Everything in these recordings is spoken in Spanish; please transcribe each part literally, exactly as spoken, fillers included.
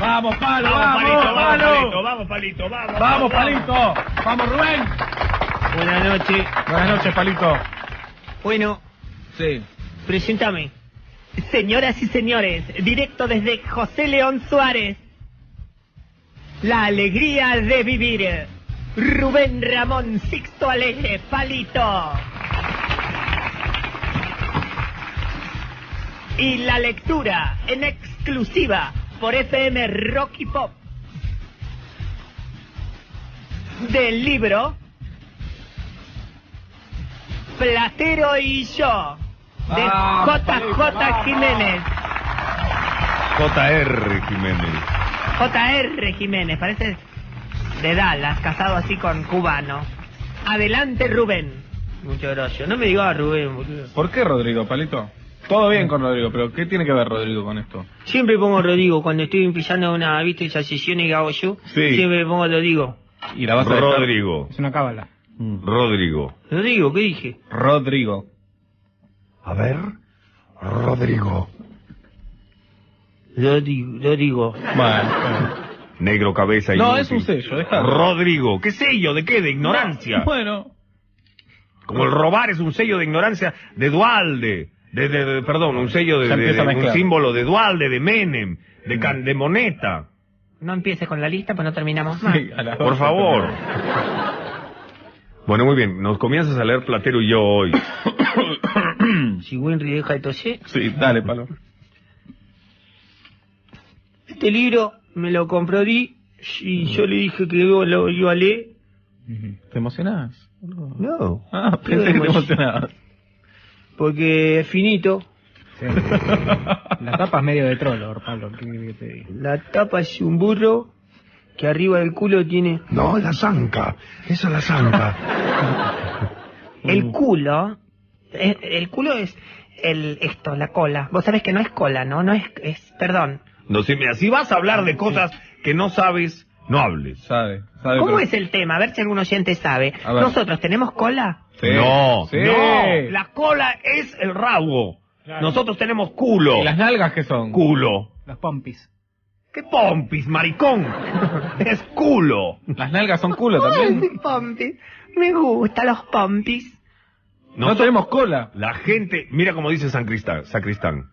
Vamos, Palo, Vamos, vamos, Palito, vamos, Palo. Palito, vamos, Palito, vamos. Vamos, Palito. Vamos, Rubén. Buenas noches. Buenas noches, Palito. Bueno, Sí. preséntame. Señoras y señores, directo desde José León Suárez. La alegría de vivir. Rubén Ramón Sixto Alegre, Palito. Y la lectura en exclusiva por F M Rock y Pop del libro Platero y yo de Ah, J J Jiménez. J R Jiménez. J R Jiménez, parece de Dallas, casado así con cubano. Adelante, Rubén. Muchas gracias. No me digas Rubén, boludo. ¿Por qué Rodrigo, Palito? Todo bien con Rodrigo, pero ¿qué tiene que ver Rodrigo con esto? Siempre pongo Rodrigo cuando estoy empezando una, ¿viste? Esas sesiones que hago yo. Sí. Siempre pongo Rodrigo. Y la vas a dejar- Rodrigo. Es una cábala. Mm. Rodrigo. Rodrigo, ¿qué dije? Rodrigo. A ver. Rodrigo. Rodrigo, Rodrigo. Bueno. Negro cabeza y. No, es un sello, déjalo. Rodrigo. ¿Qué sello? ¿De qué? De ignorancia. Bueno. Como el robar es un sello de ignorancia de Dualde. De, de, de- perdón, un sello de, Ya de- empieza a de- un mezclar. símbolo de Dualde, de Menem, de, can- de Moneta. No empieces con la lista, pues no terminamos más. Sí, a las Por doce favor. terminamos. Bueno, muy bien. Nos comienzas a leer Platero y yo hoy. Si Winry deja de toser. Sí, dale, Palo. Este libro me lo compró Di y yo le dije que yo lo iba a leer. ¿Te emocionás? No. Ah, pensé que te emocionabas. Porque es finito. Sí. La tapa es medio de trollo, Pablo. ¿Qué querés que te diga? La tapa es un burro que arriba del culo tiene... No, la zanca. Esa es la zanca. El culo... es- El culo es el esto, la cola. Vos sabés que no es cola, ¿no? No es... es perdón. No, si, mira, si vas a hablar de cosas que no sabes, no hables. Sabe, sabe. ¿Cómo pero- es el tema? A ver si algún oyente sabe. A ver. ¿Nosotros tenemos cola? Sí. No, Sí. no. La cola es el rabo. Claro. Nosotros tenemos culo. ¿Y las nalgas qué son? Culo. Los pompis. ¿Qué pompis, maricón? Es culo. Las nalgas son culo también. Ay, pompis. Me gustan los pompis. No Nosotros- tenemos cola. La gente, mira como dice San Cristán, Sacristán.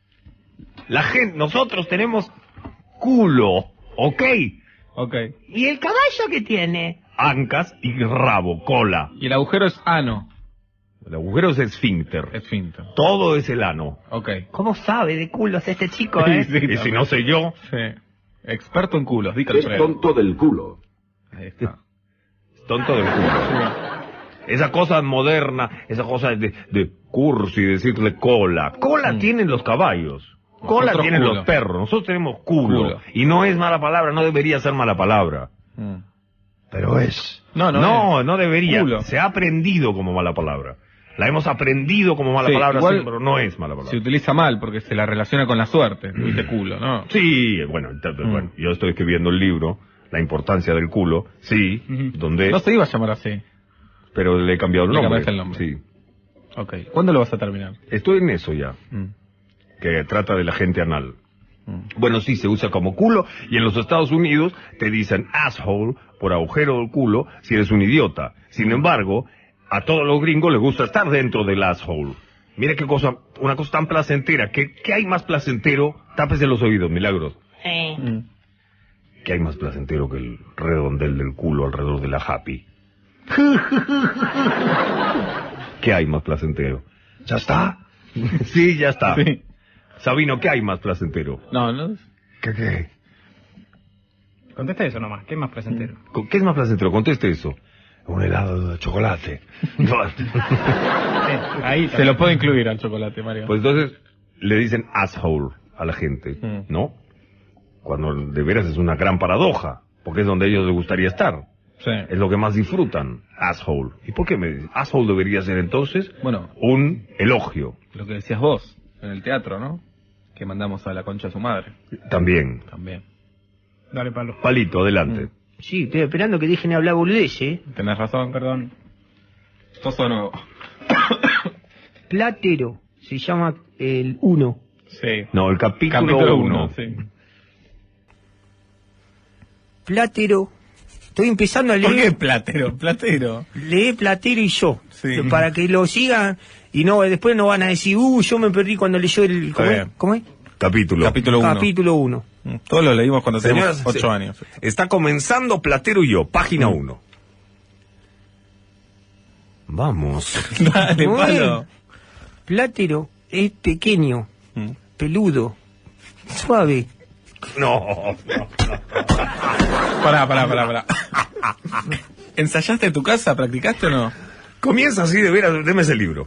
La gente, nosotros tenemos culo, ¿ok? Ok. ¿Y el caballo qué tiene? Ancas y rabo, cola. Y el agujero es ano. El agujero es esfínter. Es finto. Todo es el ano. Ok. ¿Cómo sabe de culos este chico, eh? Sí, Y si no sé yo, Sí. Experto en culos, dígalo. Es tonto del culo. Ahí está. tonto del culo. Esa cosa moderna, esa cosa de, de cursi, decirle cola. Cola Mm. tienen los caballos. Cola Nosotros tienen culo. los perros. Nosotros tenemos culo. Culo. Y no es mala palabra, no debería ser mala palabra. Mm. Pero es. No, no. No, es. no debería. Culo. Se ha aprendido como mala palabra. La hemos aprendido como mala Sí, palabra, igual sí, pero no es mala palabra. Se utiliza mal porque se la relaciona con la suerte. Dice culo, ¿no? Sí, bueno, entonces, Mm. bueno, yo estoy escribiendo el libro, La importancia del culo, sí, Ujú. donde... No se iba a llamar así. Pero le he cambiado el Le nombre. cambiaste el nombre. Sí. Ok. ¿Cuándo lo vas a terminar? Estoy en eso ya, Mm. que trata de la gente anal. Mm. Bueno, sí, se usa como culo, y en los Estados Unidos te dicen asshole por agujero del culo si eres un idiota. Sin embargo, a todos los gringos les gusta estar dentro del asshole. Mira qué cosa, una cosa tan placentera. ¿Qué, qué hay más placentero? Tápese los oídos, Milagros. Eh, Mm. ¿Qué hay más placentero que el redondel del culo alrededor de la happy? ¿Qué hay más placentero? ¿Ya está? Sí, ya está. Sí. Sabino, ¿qué hay más placentero? No, no. ¿Qué, qué? Contesta eso nomás. ¿Qué es más placentero? ¿Qué es más placentero? Conteste eso. Un helado de chocolate. Sí, ahí Se lo puede incluir al chocolate, Mario. Pues entonces le dicen asshole a la gente, Mm. ¿no? Cuando de veras es una gran paradoja, porque es donde a ellos les gustaría estar. Sí. Es lo que más disfrutan, asshole. ¿Y por qué me dicen? Asshole debería ser entonces Bueno, un elogio. lo que decías vos en el teatro, ¿no? Que mandamos a la concha a su madre. También. También. Dale, Pablo. Palito, adelante. sí, estoy esperando que dejen de hablar boludeces, ¿eh? Tenés razón, perdón. Sos o no. Platero. Se llama el uno. Sí. No, el capítulo Capítulo uno. uno, sí. Platero. Estoy empezando a leer. ¿Por qué Platero? Platero. Lee Platero y yo. Sí. Para que lo sigan y no después no van a decir, uh, yo me perdí cuando leyó el... ¿Cómo es? ¿Cómo es? Capítulo. Capítulo uno. Capítulo uno. Todos lo leímos cuando teníamos Señoras, ocho sí. años. Está comenzando Platero y yo, página Mm. uno. Vamos. Dale, Muy Palo. bien. Platero es pequeño, Mm. peludo, suave. No, no. Pará, pará, pará, pará. ¿Ensayaste en tu casa? ¿Practicaste o no? Comienza así de veras, deme ese libro.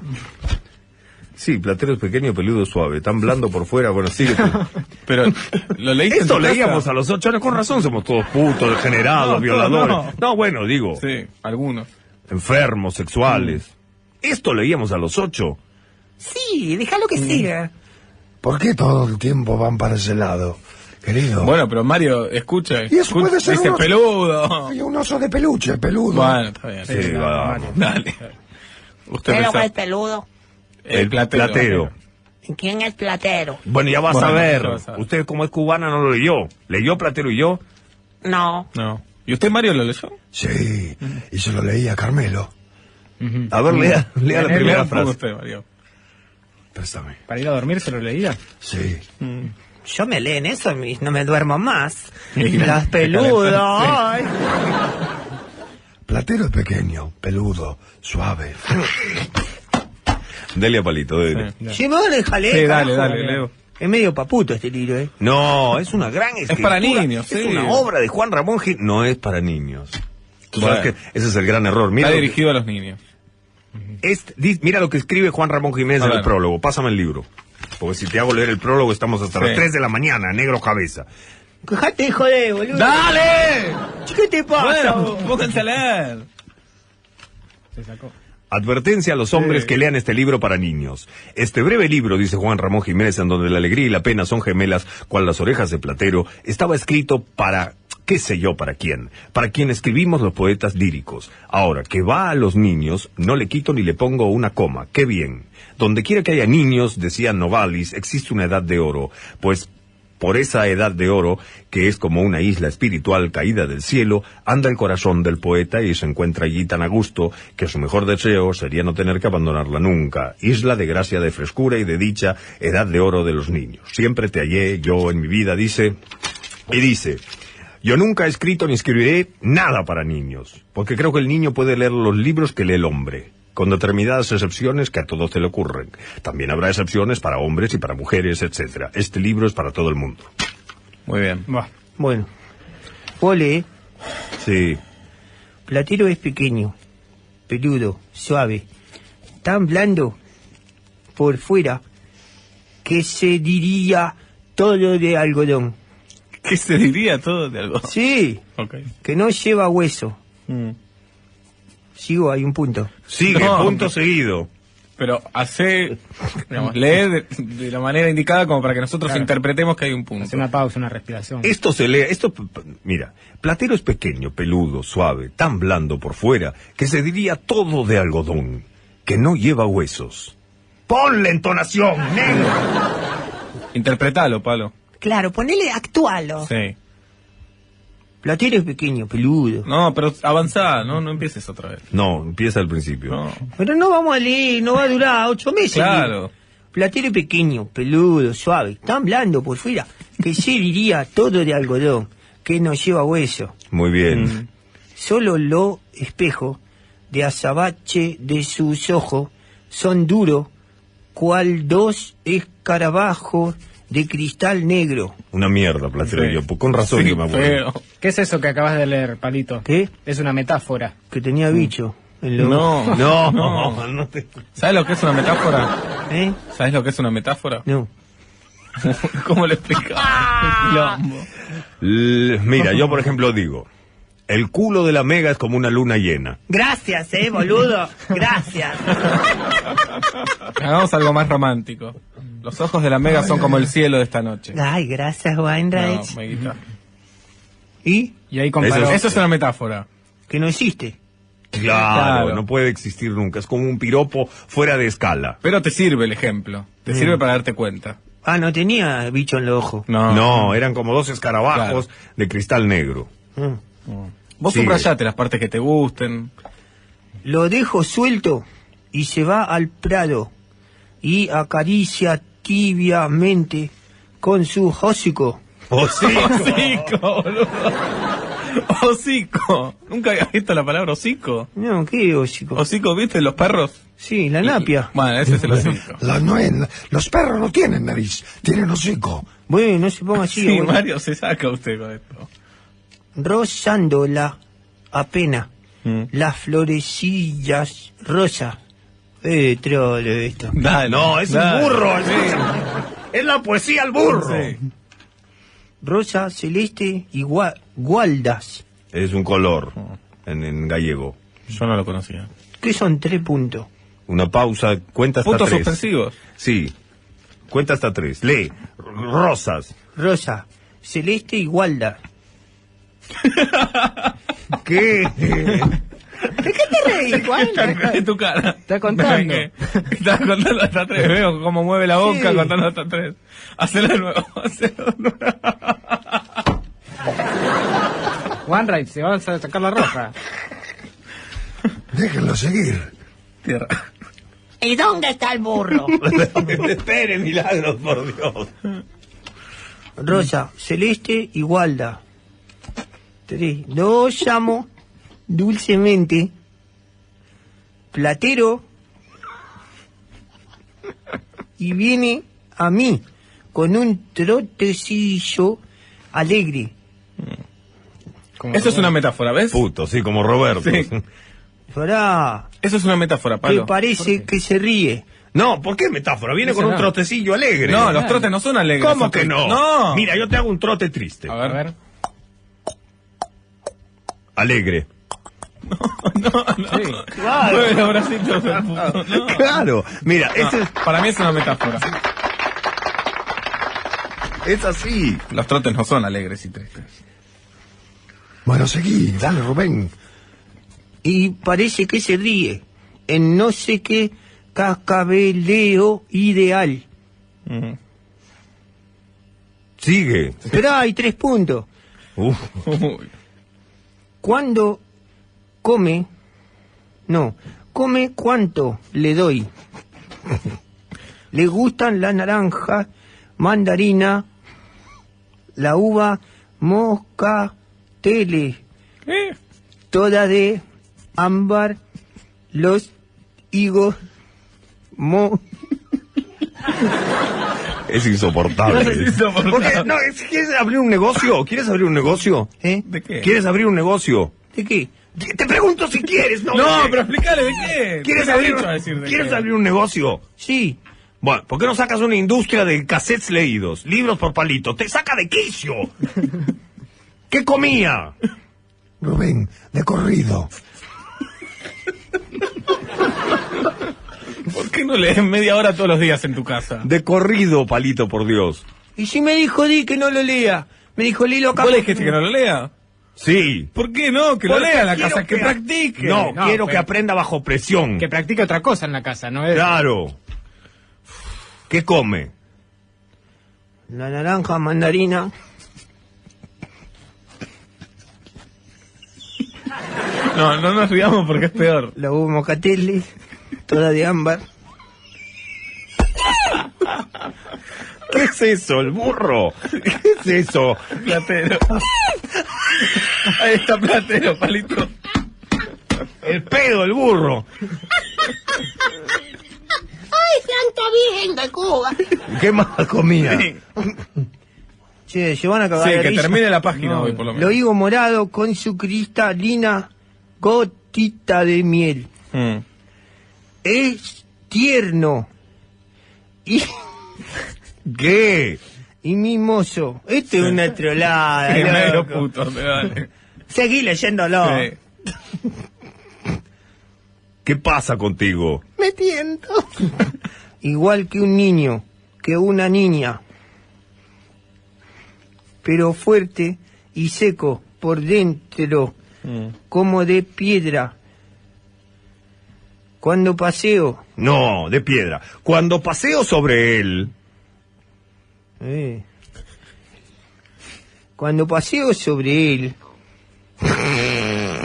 Sí, Platero es pequeño, peludo, suave, tan blando por fuera, bueno, sigue. Pero, ¿lo leíste Esto en tu leíamos casa? a los ocho años, con razón somos todos putos, degenerados, No, violadores. todos No. no. bueno, digo, Sí, algunos. enfermos, sexuales. Esto leíamos a los ocho. Sí, déjalo que siga. ¿Por qué todo el tiempo van para ese lado, querido? Bueno, pero Mario, escucha. Y eso escucha, puede ser dice un oso. peludo. Hay un oso de peluche, peludo. Bueno, está bien. Sí, va. Dale. Usted ¿Pero pensó- es peludo? El platero. Platero. ¿Quién es Platero? Bueno, ya vas Bueno, a ver. ya vas a ver. Usted, como es cubana, no lo leyó. ¿Leyó Platero y yo? No. No. ¿Y usted, Mario, lo leyó? Sí, y se lo leí a Carmelo. Ujú. A ver, lea, lea la Lea primera un poco frase. usted, Mario. Préstame. Para ir a dormir se lo leía. Sí. Yo me leen eso y no me duermo más. Mira, Las peludas. ay. Platero es pequeño, peludo, suave. Dele a Palito, dele. Sí. Sí, no, déjale. Sí, carajo. dale, dale, Leo. Es medio paputo este libro, ¿eh? No, es una gran escritura. para niños, Es sí. una obra de Juan Ramón Gil. No es para niños. Tú Bueno. sabes que ese es el gran error. Mira Está lo, que, dirigido a los niños. es- di- mira lo que escribe Juan Ramón Jiménez A en el ver. prólogo. Pásame el libro. Porque si te hago leer el prólogo estamos hasta Sí. las tres de la mañana, negro cabeza. Dejate de joder, boludo. ¡Dale! ¿Qué te pasa? Bueno, vos? pónganse a leer. Se sacó. Advertencia a los hombres Sí. que lean este libro para niños. Este breve libro, dice Juan Ramón Jiménez, en donde la alegría y la pena son gemelas, cual las orejas de Platero, estaba escrito para, qué sé yo, para quién. Para quien escribimos los poetas líricos. Ahora, que va a los niños, no le quito ni le pongo una coma. ¡Qué bien! Donde quiera que haya niños, decía Novalis, existe una edad de oro. Pues por esa edad de oro, que es como una isla espiritual caída del cielo, anda el corazón del poeta y se encuentra allí tan a gusto que su mejor deseo sería no tener que abandonarla nunca. Isla de gracia, de frescura y de dicha, edad de oro de los niños. Siempre te hallé yo en mi vida, dice, y dice, yo nunca he escrito ni escribiré nada para niños, porque creo que el niño puede leer los libros que lee el hombre, con determinadas excepciones que a todos se le ocurren. También habrá excepciones para hombres y para mujeres, etcétera. Este libro es para todo el mundo. Muy bien. Buah. Bueno. Ole, Sí. Platero es pequeño, peludo, suave, tan blando por fuera que se diría todo de algodón. ¿Qué se diría todo de algo? Sí, Ok. que no lleva hueso. Mm. Sigo, hay un punto. Sigue, No. punto seguido. Pero hace, digamos, lee de, de la manera indicada como para que nosotros Claro. interpretemos que hay un punto. Hace una pausa, una respiración. Esto se lee, esto, p- p- mira, Platero es pequeño, peludo, suave, tan blando por fuera, que se diría todo de algodón, que no lleva huesos. ¡Ponle entonación, negro! Interpretalo, Palo. Claro, ponele actualo. Sí. Platero es pequeño, peludo. No, pero avanzá, no, no empieces otra vez. No, empieza al principio. No. Pero no vamos a leer, no va a durar ocho meses. Claro. Platero es pequeño, peludo, suave, tan blando por fuera que se diría todo de algodón, que no lleva hueso. Muy bien. Mm. Solo lo espejo de azabache de sus ojos son duros, cual dos escarabajos de cristal negro. Una mierda, Platero. Sí. Yo, pues, con razón Sí, que me aburro. feo. ¿Qué es eso que acabas de leer, Palito? ¿Qué? Es una metáfora. Que tenía bicho en los No, No, no. no te... ¿Sabes lo que es una metáfora? ¿Eh? ¿Sabes lo que es una metáfora? No. ¿Cómo le explicas? Quilombo. L- Mira, yo por ejemplo digo, el culo de la mega es como una luna llena. Gracias, eh, boludo. Gracias. Hagamos algo más romántico. Los ojos de la mega son como el cielo de esta noche. Ay, gracias, No, Weinreich. Meguita. ¿Y? Y ahí comparó. Eso Eso es una metáfora. Que no existe. Claro, Claro. no puede existir nunca. Es como un piropo fuera de escala. Pero te sirve el ejemplo. Te Mm. sirve para darte cuenta. Ah, no tenía bicho en los ojos. No. No, eran como dos escarabajos Claro. de cristal negro. Mm. Vos Sigue. subrayate las partes que te gusten. Lo dejo suelto y se va al prado y acaricia tibiamente con su hocico. Hocico, boludo. Hocico. ¿Nunca habías visto la palabra hocico? No, ¿qué hocico? ¿Hocico, viste? Los perros. Sí, la napia. Bueno, ese es el hocico. La nue- los perros no tienen nariz, tienen hocico. Bueno, no se ponga así. Sí, abuelo. Mario, se saca usted con esto. Rozándola apenas Mm. las florecillas rosas. Eh, trolo esto. Dale, No, es dale. un burro. Es, es la poesía al burro. Sí. Rosa, celeste y gua- gualdas. Es un color en, en gallego. Yo no lo conocía. ¿Qué son tres puntos? Una pausa, cuenta hasta Puntos tres. suspensivos. Sí, cuenta hasta tres. Lee, rosas. Rosa, celeste y gualdas. ¿Qué? ¿De qué te reís, Gualda? En tu cara. Está contando. ¿Qué? Estás contando hasta tres. Veo cómo mueve la boca Sí. contando hasta tres. Hacelo de nuevo. Hacelo de nuevo. One Right, se va a sacar la roja. Déjenlo seguir. Tierra. ¿Y dónde está el burro? Espere, milagros, por Dios. Rosa, celeste y gualda. Tres. Lo llamo dulcemente platero y viene a mí con un trotecillo alegre. Eso es una metáfora, ¿ves? Puto, sí, como Roberto. Sí. Fará Eso es una metáfora, que Pablo. parece que se ríe. No, ¿por qué metáfora? Viene Ese con un no. trotecillo alegre. No, los trotes no son alegres. ¿Cómo son que tristes. no? No. Mira, yo te hago un trote triste. A A ver. ver. Alegre. Sí. Mueve los bracitos del puto. No. Claro. Mira, No, este es, Para mí es una metáfora. es así. Los trotes no son alegres y tristes. Bueno, seguí, dale, Rubén. Y parece que se ríe en no sé qué cascabeleo ideal. Mm. Sigue. Pero hay tres puntos. Uf. Uy. Cuando come, no, come cuánto le doy. Le gustan la naranja, mandarina, la uva, moscatele, ¿Qué? toda de ámbar, los higos, mo... Es insoportable. Es insoportable. ¿Por qué? No, es- ¿quieres abrir un negocio? ¿Quieres abrir un negocio? ¿Eh? ¿De qué? ¿Quieres abrir un negocio? ¿De qué? Te pregunto si quieres, no. No, ¿de qué? pero explícale de qué. ¿Quieres ¿Qué abrir, derecho a decir de ¿quieres qué? abrir un negocio? Sí, Bueno, ¿por qué no sacas una industria de cassettes leídos? Libros por palito. ¡Te saca de quicio! ¿Qué comía? Rubén, de corrido. ¿Por qué no lees media hora todos los días en tu casa? De corrido, palito, por Dios. y si me dijo Di que no lo lea, me dijo Lilo acá. ¿Vos le dijiste que no lo lea? Sí. ¿Por qué no? Que lo Porque lea en la quiero casa, que, practique. No, No, quiero que pero- aprenda bajo presión. Que practique otra cosa en la casa, ¿no es? Claro. ¿Qué come? La naranja, mandarina, No, no nos riamos porque es peor. la uva moscatele, toda de ámbar. ¿Qué es eso, el burro? ¿Qué es eso? Platero. Ahí está Platero, palito. El pedo, el burro. ¡Ay, santo virgen de Cuba! ¿Qué más comía? Sí, Che, se van a cagar sí, de que risa. termine la página No, hoy, por lo Lo menos. higo morado con su cristalina gotita de miel. Mm. Es tierno y, ¿Qué? y mimoso. Esto es una trolada, Primero loco. puto, te vale. Seguí leyéndolo. Sí. ¿Qué pasa contigo? Me tiento. Igual que un niño, que una niña. Pero fuerte y seco por dentro, Mm. como de piedra. Cuando paseo, No, de piedra. Cuando paseo sobre él, eh, cuando paseo sobre él,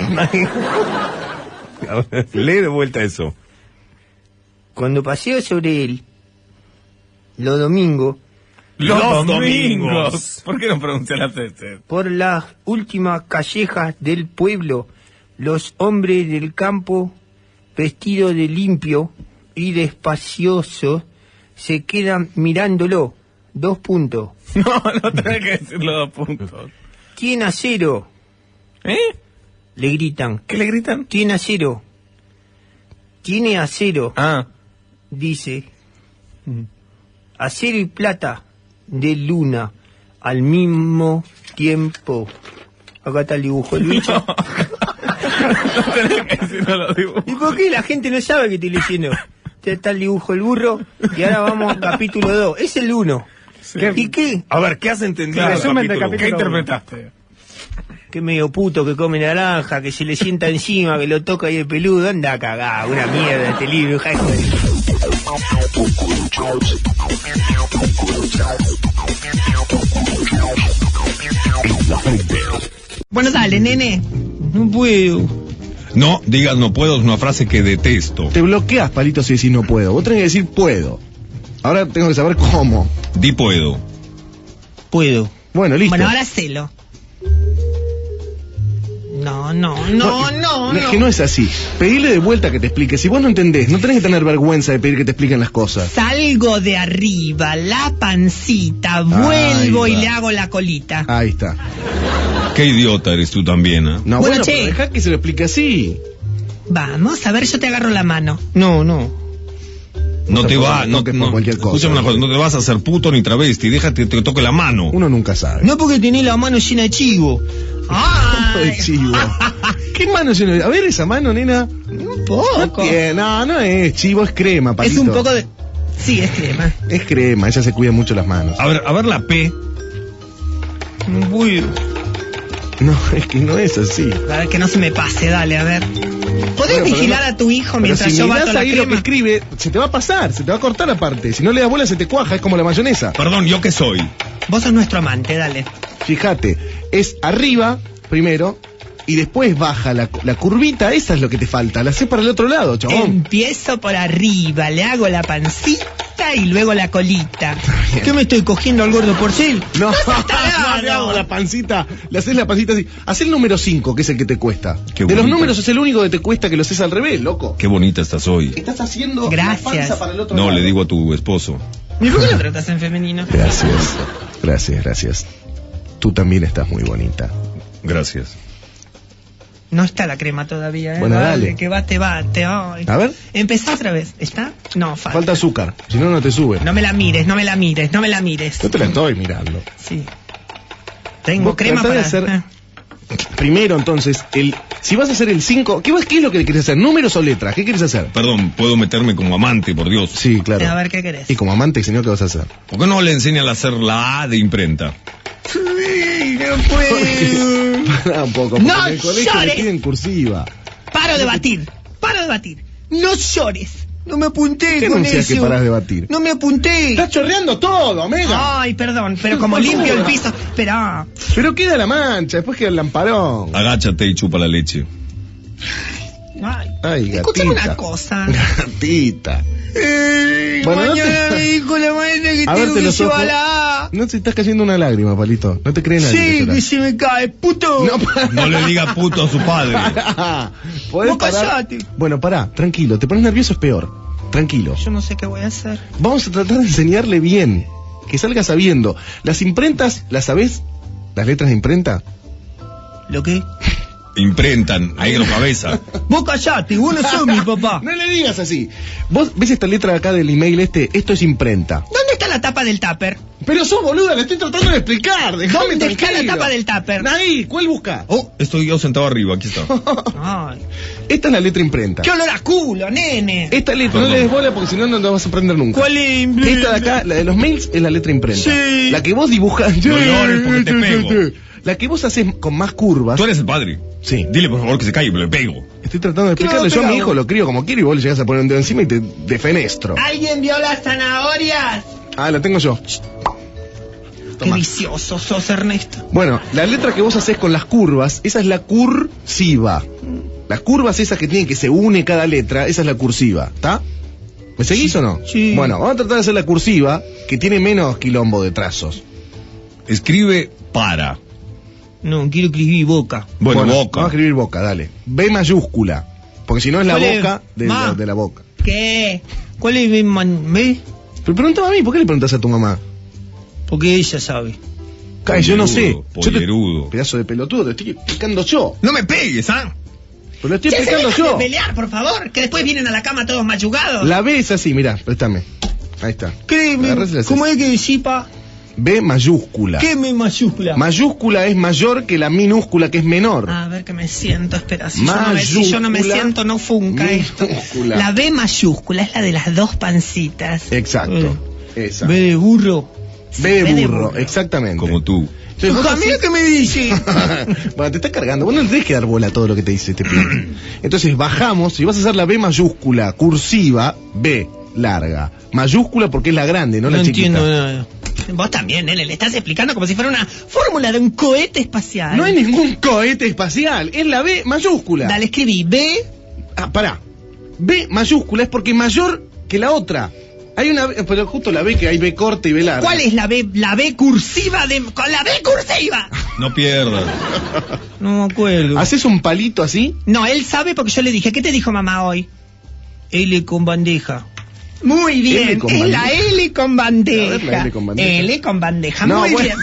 Lee de vuelta eso. Cuando paseo sobre él, los domingos, Los, Los domingos. domingos. ¿Por qué no pronuncias la C? por las últimas callejas del pueblo, los hombres del campo, vestidos de limpio y despacioso, se quedan mirándolo. Dos puntos. No, no tenés que decir los dos puntos. ¿Tiene acero? ¿Eh? Le gritan. ¿Qué le gritan? ¿Tiene acero? Tiene acero, Ah. dice. Acero y plata de luna al mismo tiempo. Acá está el dibujo del bicho. No tenés que decirlo los dibujos. ¿Y por qué la gente no sabe que estoy leyendo? Ya está el dibujo del burro y ahora vamos al capítulo dos. Es el uno. ¿Y qué? A ver, ¿qué has entendido? Claro, del resumen del capítulo? ¿Qué capítulo. interpretaste? Que medio puto que come naranja, que se le sienta encima, que lo toca y el peludo. Anda a cagar, una mierda este libro, hija de joder. Bueno, dale, nene. No puedo. No, digas no puedo, es una frase que detesto. Te bloqueas, Palito, si decís no puedo. Vos tenés que decir puedo. Ahora tengo que saber cómo. Di puedo. Puedo. Bueno, listo. Bueno, ahora hacelo. No, no, no, no, Es no. que no es así. Pedirle de vuelta que te explique. Si vos no entendés, no tenés que tener vergüenza de pedir que te expliquen las cosas. Salgo de arriba, la pancita, vuelvo Ahí y va. le hago la colita. Ahí está. Qué idiota eres tú también, ¿eh? No, Bueno, bueno, che. pero dejá que se lo explique así. Vamos, a ver, yo te agarro la mano. No, no. No te por- va, no no, que por no, cualquier cosa. escúchame una cosa, no te vas a hacer puto ni travesti, déjate que te toque la mano. Uno nunca sabe. No porque tenés la mano llena de chivo. Ay, ¡Ay! chivo. ¿Qué mano llena de- A ver esa mano, nena. Un poco. Bien, no, no es chivo, es crema, Es Palito. un poco de... Sí, es crema. Es crema, ella se cuida mucho las manos. A ver, a ver la P. No puedo. No, es que no es así. A ver, que no se me pase, dale, a ver. ¿Podés Bueno, pero vigilar no- a tu hijo Pero mientras si yo mirás bato la ahí lo que crema? escribe, se te va a pasar, se te va a cortar aparte. Si no le das bola se te cuaja, es como la mayonesa. Perdón, ¿yo qué soy? Vos sos nuestro amante, dale. Fíjate, es arriba primero y después baja la, la curvita, esa es lo que te falta. La haces para el otro lado, chabón. Empiezo por arriba, le hago la pancita y luego la colita. ¿Qué me estoy cogiendo al gordo porcel? No, tarado. no le hago la pancita, le haces la pancita así. Haz el número cinco, que es el que te cuesta. Qué de los bonita. números es el único que te cuesta que lo haces al revés, loco. Qué bonita estás hoy. Estás haciendo Gracias. la panza para el otro No, lado. le digo a tu esposo. ¿Y por qué lo tratas en femenino? Gracias, gracias, gracias. Tú también estás muy bonita. Gracias. No está la crema todavía, ¿eh? Bueno, dale. Que bate, bate. Ay. A ver. Empezá otra vez. ¿Está? No, falta. Falta azúcar, si no, no te sube. No me la mires, no me la mires, no me la mires. Yo te la estoy mirando. Sí. Tengo Vos crema tratá de para... hacer- Ah. Primero, entonces, el si vas a hacer el cinco, ¿qué, vas- ¿qué es lo que quieres hacer? ¿Números o letras? ¿Qué quieres hacer? Perdón, puedo meterme como amante, por Dios. Sí, claro. A ver, ¿qué querés? Y como amante, señor, ¿qué vas a hacer? ¿Por qué no le enseñan a hacer la A de imprenta? Pará un poco, porque ¡No en el colegio le llores! piden cursiva. Paro de batir, paro de batir. No llores. No me apunté ¿Qué con anuncias que eso. parás de batir? No me apunté. ¡Estás chorreando todo, Omega! Ay, perdón, pero como limpio el piso... Espera. Pero queda la mancha, después queda el lamparón. Agáchate y chupa la leche. Ay, Ay, gatita. escúchame una cosa. Gatita. Eh, Bueno, no mañana te- me dijo la maestra que A tengo verte que los ojos. llevar la A. No te está cayendo una lágrima, Palito. No te cree nadie. Sí, llorás. que se me cae, puto. No, pará. No le diga puto a su padre. Pará. ¿Podés Vos parar? callate. Bueno, pará, tranquilo. Te pones nervioso es peor. Tranquilo. Yo no sé qué voy a hacer. Vamos a tratar de enseñarle bien. Que salga sabiendo. Las imprentas, ¿las sabés? ¿Las letras de imprenta? ¿Lo qué? Imprentan, negro cabeza. Vos callate, vos no sos mi papá. No le digas así. Vos ves esta letra de acá del email este, esto es imprenta. ¿Dónde está la tapa del tupper? Pero sos boluda, le estoy tratando de explicar. Déjame ¿Dónde está la tranquilo. tapa del tupper? Ahí, ¿cuál busca? Oh, estoy yo sentado arriba, aquí está. Ay, Esta es la letra imprenta. qué olor a culo, nene. Esta letra, no Perdón. le des bola porque si no, no la vas a aprender nunca. ¿Cuál es? Esta de acá, la de los mails, es la letra imprenta. Sí. La que vos dibujas. No llores porque te pego. La que vos haces con más curvas. Tú eres el padre. Sí. Dile por favor que se calle, me le pego. Estoy tratando de ¿Qué me explicarle. va Yo a mi pegado? hijo lo crío como quiero y vos le llegás a poner un dedo encima y te defenestro. ¿Alguien vio las zanahorias? Ah, la tengo yo. Qué Toma. vicioso sos, Ernesto. Bueno, la letra que vos haces con las curvas, esa es la cursiva. Las curvas esas que tienen que se une cada letra, esa es la cursiva, ¿está? ¿Me seguís Sí, o no? sí. Bueno, vamos a tratar de hacer la cursiva, que tiene menos quilombo de trazos. Escribe para. No, quiero escribir boca. Bueno, Vamos boca. a escribir boca, dale. B mayúscula, porque si no es la ¿Cuál es? boca de Ma. la, de la boca. ¿Qué? ¿Cuál es mi man? ¿Me? Pero pregúntame a mí, ¿por qué le preguntas a tu mamá? Porque ella sabe. Ay, yo no sé. Pollerudo, Yo te- pollerudo. pedazo de pelotudo, te estoy explicando yo. No me pegues, ¿ah? Pero lo estoy Che, se explicando dejan yo. de pelear, por favor, que después vienen a la cama todos machucados. La B es así, mirá, préstame. Ahí está. ¿Qué? me- Agarrás y la haces. ¿Cómo es que decís, pa? B mayúscula. ¿Qué me mayúscula? Mayúscula es mayor que la minúscula, que es menor. A ver que me siento, espera, si yo, no me, si yo no me Mayúscula, siento no funca esto. minúscula. La B mayúscula es la de las dos pancitas. Exacto. Esa. B de burro. B de B de burro, burro. exactamente. Como tú. Entonces, vos Mira así- que me dice. bueno, te está cargando. Vos no le tenés que dar bola a todo lo que te dice este pibe. Entonces bajamos y vas a hacer la B mayúscula, cursiva, B, larga. Mayúscula porque es la grande, no, No la chiquita. entiendo nada. Vos también, nene, le estás explicando como si fuera una fórmula de un cohete espacial. No hay ningún cohete espacial, es la B mayúscula. Dale, escribí B. Ah, pará. B mayúscula es porque es mayor que la otra. Hay una, pero justo la B que hay B corta y B larga. ¿Cuál es la B? La B cursiva de... con la B cursiva. No pierdas. No me acuerdo. Haces un palito así. No, él sabe porque yo le dije, ¿qué te dijo mamá hoy? L con bandeja. Muy bien, L con es la bandeja. L con bandeja. A ver, la L con bandeja. L con bandeja, No, muy bueno. bien.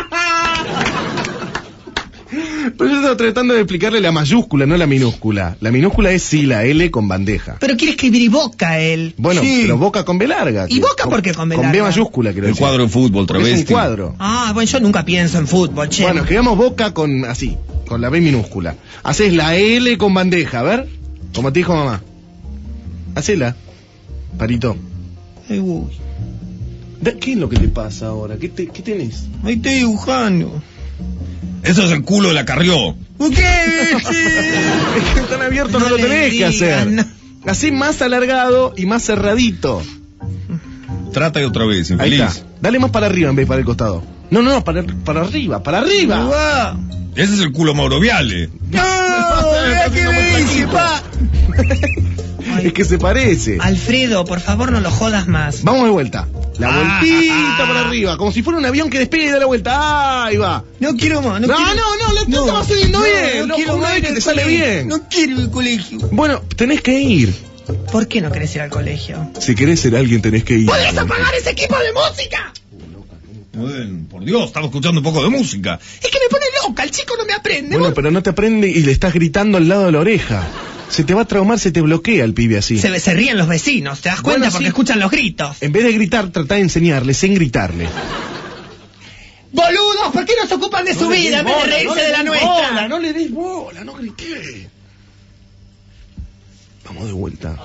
Pero yo estaba tratando de explicarle la mayúscula, no la minúscula. La minúscula es sí, la L con bandeja. Pero quiere escribir y boca él. Bueno, Sí. pero boca con B larga. ¿Y boca por qué con B Con B larga? mayúscula, quiero El decir. cuadro de fútbol, Porque es un travesti. cuadro. Ah, bueno, yo nunca pienso en fútbol, che. Bueno, escribamos boca con así, con la B minúscula. Haces la L con bandeja, a ver. Como te dijo mamá. Hacela, Parito. Ay, uy. Da- ¿Qué es lo que te pasa ahora? ¿Qué, te, qué tenés? Ahí estoy dibujando. Eso es el culo de la Carrió. ¿Por qué? Es que tan abierto no, No lo le tenés que digan, hacer. no. Así más alargado y más cerradito. Trata de otra vez, Ahí infeliz. está. Dale más para arriba en vez de para el costado. No, no, para, para arriba, para arriba. Va. Ese es el culo Mauro Viale. No, mira que me dice, pa. Es que se parece. Alfredo, por favor, no lo jodas más. Vamos de vuelta. La Ah, vueltita ah, ah. para arriba, como si fuera un avión que despegue y da la vuelta. Ahí va. No quiero más. No, No, quiero... no, no, la tuya va saliendo bien. No, loco, quiero una más vez ir que al te sale colegio. bien. No quiero ir al colegio. Bueno, tenés que ir. ¿Por qué no querés ir al colegio? Si querés ser alguien, tenés que ir. ¡Podrías apagar ese equipo de música! Bueno, por Dios, estaba escuchando un poco de música. Es que me pone loca, el chico no me aprende. Bueno, vos- pero no te aprende y le estás gritando al lado de la oreja. Se te va a traumar, se te bloquea el pibe así. se, se ríen los vecinos, ¿te das cuenta? Bueno, Porque sí. escuchan los gritos. En vez de gritar, trata de enseñarle, sin gritarle. ¡Boludos! ¿Por qué no se ocupan de su vida en vez de reírse de la nuestra? no le des bola, no grité. Vamos de vuelta.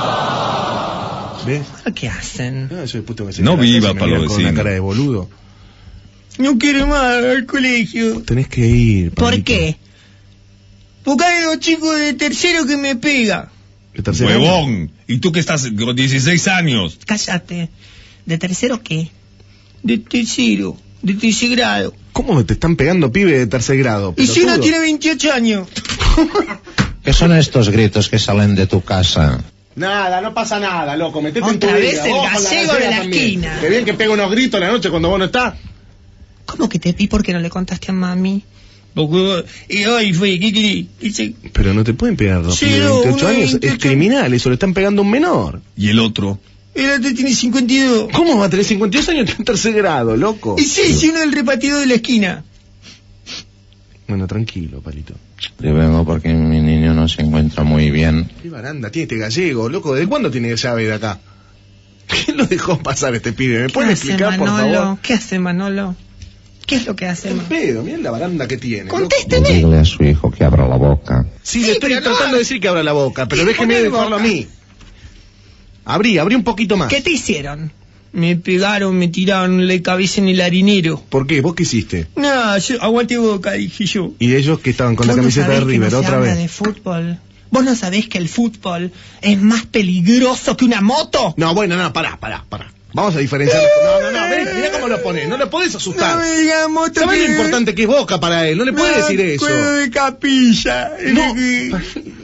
¿Ves? ¿Qué hacen? Ah, yo después tengo que No salir a la viva casa y me para miran los con una vecinos. cara de boludo. No quiero más al colegio. Tenés que ir. ¿Por Pablito. qué? Porque hay dos chicos de tercero que me pegan. ¿De tercer año? Huevón. ¿Y tú que estás con dieciséis años? Cállate. ¿De tercero qué? De tercero. De tercer grado. ¿Cómo te están pegando pibe de tercer grado? Y si uno pelotudo? tiene veintiocho años. ¿Qué son estos gritos que salen de tu casa? Nada, no pasa nada, loco. Metete en tu Otra vida. vez el Vos con gallego de gallega la también. esquina. Qué bien que pega unos gritos a la noche cuando vos no estás. ¿Cómo que te vi? ¿Por qué no le contaste a mami? Porque, y hoy fue, ¿qué querés? Dice, Pero no te pueden pegar dos Sí, pibes de no, veintiocho uno de años. Es veintiocho. criminal, eso le están pegando a un menor. ¿Y el otro? el otro tiene cincuenta y dos. ¿Cómo va a tener cincuenta y dos años en tercer grado, loco? Y sí, si uno es el repartidor de la esquina. Bueno, tranquilo, palito. Yo vengo porque mi niño no se encuentra muy bien. ¿Qué baranda tiene este gallego, loco? ¿Desde cuándo tiene llave de acá? ¿Quién lo dejó pasar este pibe? ¿Me ¿Qué pueden hace explicar, por Manolo? favor? ¿Qué hace Manolo? ¿Qué es lo que hace El Manolo? pedo, miren la baranda que tiene. loco. Contésteme. Dile a su hijo que abra la boca. Sí, Sí, le estoy pero no tratando haga- de decir que abra la boca, pero Y déjeme poner dejarlo a boca. mí. Abrí, abrí un poquito más. ¿Qué te hicieron? Me pegaron, me tiraron la cabeza en el harinero. ¿Por qué? ¿Vos qué hiciste? No, yo aguante boca, dije yo. Y ellos que estaban con la ¿Vos no camiseta de sabés que River, no se otra habla vez. de fútbol? ¿Vos no sabés que el fútbol es más peligroso que una moto? No, bueno, no, pará, pará, pará. Vamos a diferenciar. No, no, no, ven, mirá cómo lo pones. No lo podés asustar. No me digas moto. ¿Sabés lo que- importante que es Boca para él? No le puedes No, decir eso. cuero de capilla. No.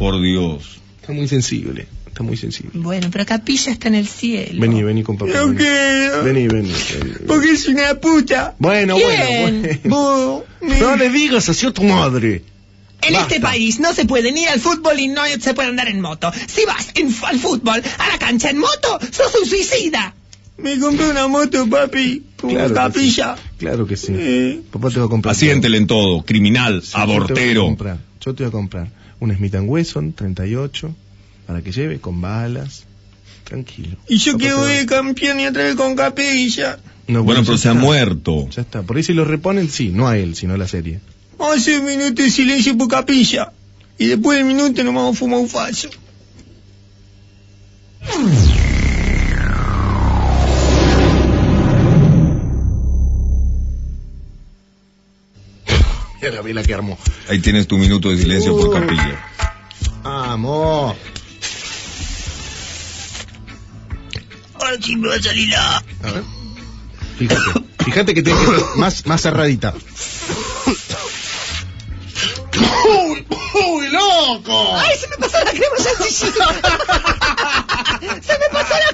Por Dios. Está muy sensible, está muy sensible. Bueno, pero Capilla está en el cielo. Vení, vení con papá. No Vení, quiero. vení, vení. vení. Porque es una puta. Bueno, ¿Quién? bueno, bueno. Vos, me- No le digas así a tu madre. En Basta. este país no se puede ir al fútbol y no se puede andar en moto. Si vas en- al fútbol, a la cancha en moto, sos un suicida. Me compré una moto, papi. Como Claro que Capilla. sí. Claro que sí. Eh. Papá te va a comprar. Asiéntele en todo. Criminal, Sí, Yo te voy a abortero. comprar. Yo te voy a comprar un Smith and Wesson treinta y ocho para que lleve con balas. Tranquilo. Y yo Papá que te va- voy de campeón y otra vez con Capilla. No, Bueno, ya pero se ha está. muerto. Ya está. Por ahí si lo reponen, sí, no a él, sino a la serie. Hace un minuto de silencio por Capilla. Y después del minuto nos vamos a fumar un falso. Mira la vela que armó. Ahí tienes tu minuto de silencio por Capilla. Vamos. Ahora sí me va a salir la... A ver. Fíjate. Fíjate que tiene que ser más, más cerradita. ¡Uy, uy, loco! ¡Ay, se me pasó la crema chantilly! ¡Se me pasó la